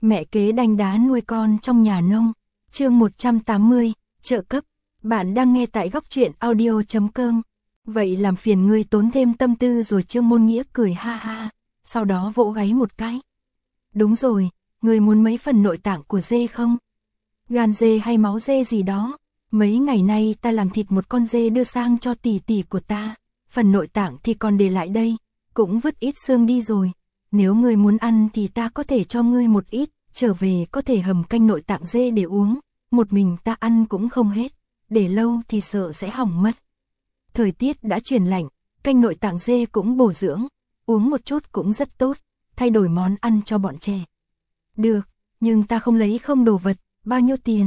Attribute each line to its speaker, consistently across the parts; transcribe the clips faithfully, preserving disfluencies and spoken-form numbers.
Speaker 1: Mẹ kế đanh đá nuôi con trong nhà nông. Chương một trăm tám mươi, trợ cấp. Bạn đang nghe tại góc truyện audio chấm com. Vậy làm phiền ngươi tốn thêm tâm tư rồi. Trương Môn Nghĩa cười ha ha, sau đó vỗ gáy một cái. Đúng rồi, ngươi muốn mấy phần nội tạng của dê không? Gan dê hay máu dê gì đó. Mấy ngày nay ta làm thịt một con dê đưa sang cho tỷ tỷ của ta. Phần nội tạng thì còn để lại đây, cũng vứt ít xương đi rồi. Nếu ngươi muốn ăn thì ta có thể cho ngươi một ít, trở về có thể hầm canh nội tạng dê để uống. Một mình ta ăn cũng không hết, để lâu thì sợ sẽ hỏng mất. Thời tiết đã chuyển lạnh, canh nội tạng dê cũng bổ dưỡng, uống một chút cũng rất tốt, thay đổi món ăn cho bọn trẻ. Được, nhưng ta không lấy không đồ vật, bao nhiêu tiền?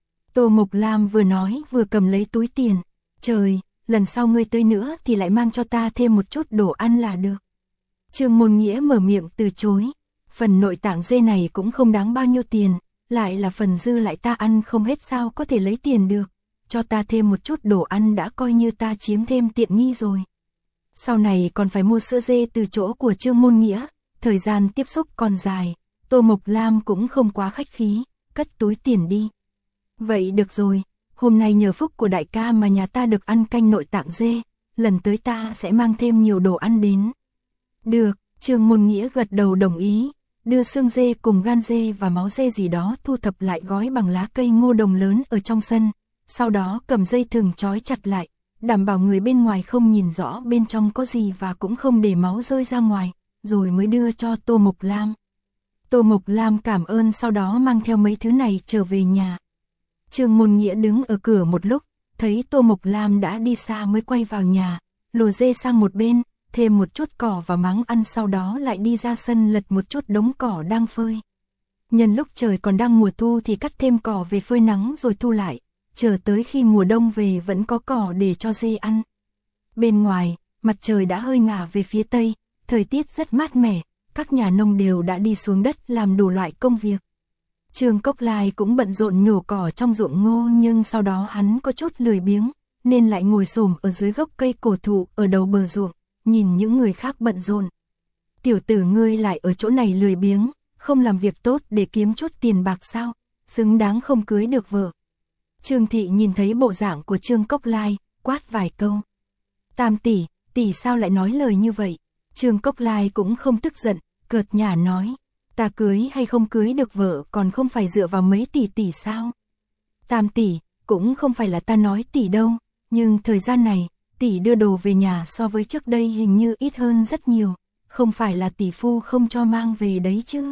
Speaker 1: Tô Mộc Lam vừa nói vừa cầm lấy túi tiền. Trời, lần sau ngươi tới nữa thì lại mang cho ta thêm một chút đồ ăn là được. Trương Môn Nghĩa mở miệng từ chối. Phần nội tạng dê này cũng không đáng bao nhiêu tiền, lại là phần dư lại ta ăn không hết sao có thể lấy tiền được. Cho ta thêm một chút đồ ăn đã coi như ta chiếm thêm tiện nghi rồi. Sau này còn phải mua sữa dê từ chỗ của Trương Môn Nghĩa, thời gian tiếp xúc còn dài. Tô Mộc Lam cũng không quá khách khí, cất túi tiền đi. Vậy được rồi, hôm nay nhờ phúc của đại ca mà nhà ta được ăn canh nội tạng dê, lần tới ta sẽ mang thêm nhiều đồ ăn đến. Được, Trương Môn Nghĩa gật đầu đồng ý, đưa xương dê cùng gan dê và máu dê gì đó thu thập lại gói bằng lá cây ngô đồng lớn ở trong sân, sau đó cầm dây thừng trói chặt lại, đảm bảo người bên ngoài không nhìn rõ bên trong có gì và cũng không để máu rơi ra ngoài, rồi mới đưa cho Tô Mộc Lam. Tô Mộc Lam cảm ơn sau đó mang theo mấy thứ này trở về nhà. Trương Môn Nghĩa đứng ở cửa một lúc, thấy Tô Mộc Lam đã đi xa mới quay vào nhà, lùa dê sang một bên, thêm một chút cỏ và máng ăn, sau đó lại đi ra sân lật một chút đống cỏ đang phơi. Nhân lúc trời còn đang mùa thu thì cắt thêm cỏ về phơi nắng rồi thu lại, chờ tới khi mùa đông về vẫn có cỏ để cho dê ăn. Bên ngoài, mặt trời đã hơi ngả về phía tây, thời tiết rất mát mẻ, các nhà nông đều đã đi xuống đất làm đủ loại công việc. Trương Cốc Lai cũng bận rộn nhổ cỏ trong ruộng ngô, nhưng sau đó hắn có chút lười biếng, nên lại ngồi xổm ở dưới gốc cây cổ thụ ở đầu bờ ruộng, nhìn những người khác bận rộn. Tiểu tử ngươi lại ở chỗ này lười biếng, không làm việc tốt để kiếm chút tiền bạc sao, xứng đáng không cưới được vợ. Trương Thị nhìn thấy bộ dạng của Trương Cốc Lai, quát vài câu. Tam tỷ, tỷ sao lại nói lời như vậy? Trương Cốc Lai cũng không tức giận, cợt nhả nói. Ta cưới hay không cưới được vợ còn không phải dựa vào mấy tỷ tỷ sao? Tam tỷ, cũng không phải là ta nói tỷ đâu, nhưng thời gian này, tỷ đưa đồ về nhà so với trước đây hình như ít hơn rất nhiều, không phải là tỷ phu không cho mang về đấy chứ?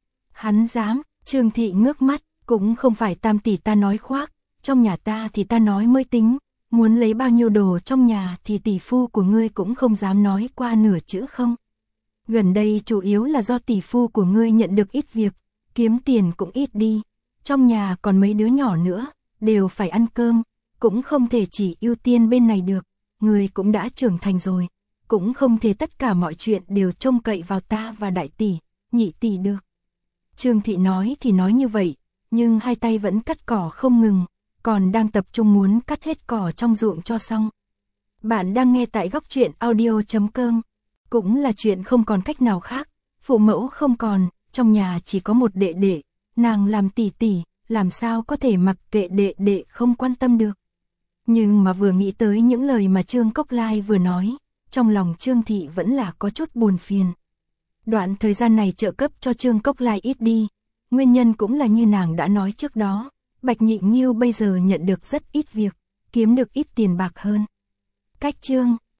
Speaker 1: Hắn dám, Trương Thị ngước mắt, cũng không phải tam tỷ ta nói khoác, trong nhà ta thì ta nói mới tính, muốn lấy bao nhiêu đồ trong nhà thì tỷ phu của ngươi cũng không dám nói qua nửa chữ không. Gần đây chủ yếu là do tỷ phu của ngươi nhận được ít việc, kiếm tiền cũng ít đi, trong nhà còn mấy đứa nhỏ nữa, đều phải ăn cơm, cũng không thể chỉ ưu tiên bên này được, ngươi cũng đã trưởng thành rồi, cũng không thể tất cả mọi chuyện đều trông cậy vào ta và đại tỷ, nhị tỷ được. Trương Thị nói thì nói như vậy, nhưng hai tay vẫn cắt cỏ không ngừng, còn đang tập trung muốn cắt hết cỏ trong ruộng cho xong. Bạn đang nghe tại góc truyện audio chấm com. Cũng là chuyện không còn cách nào khác, phụ mẫu không còn, trong nhà chỉ có một đệ đệ, nàng làm tỷ tỷ, làm sao có thể mặc kệ đệ đệ không quan tâm được. Nhưng mà vừa nghĩ tới những lời mà Trương Cốc Lai vừa nói, trong lòng Trương Thị vẫn là có chút buồn phiền. Đoạn thời gian này trợ cấp cho Trương Cốc Lai ít đi, nguyên nhân cũng là như nàng đã nói trước đó, Bạch Nhị Nghiêu bây giờ nhận được rất ít việc, kiếm được ít tiền bạc hơn. Cách Trương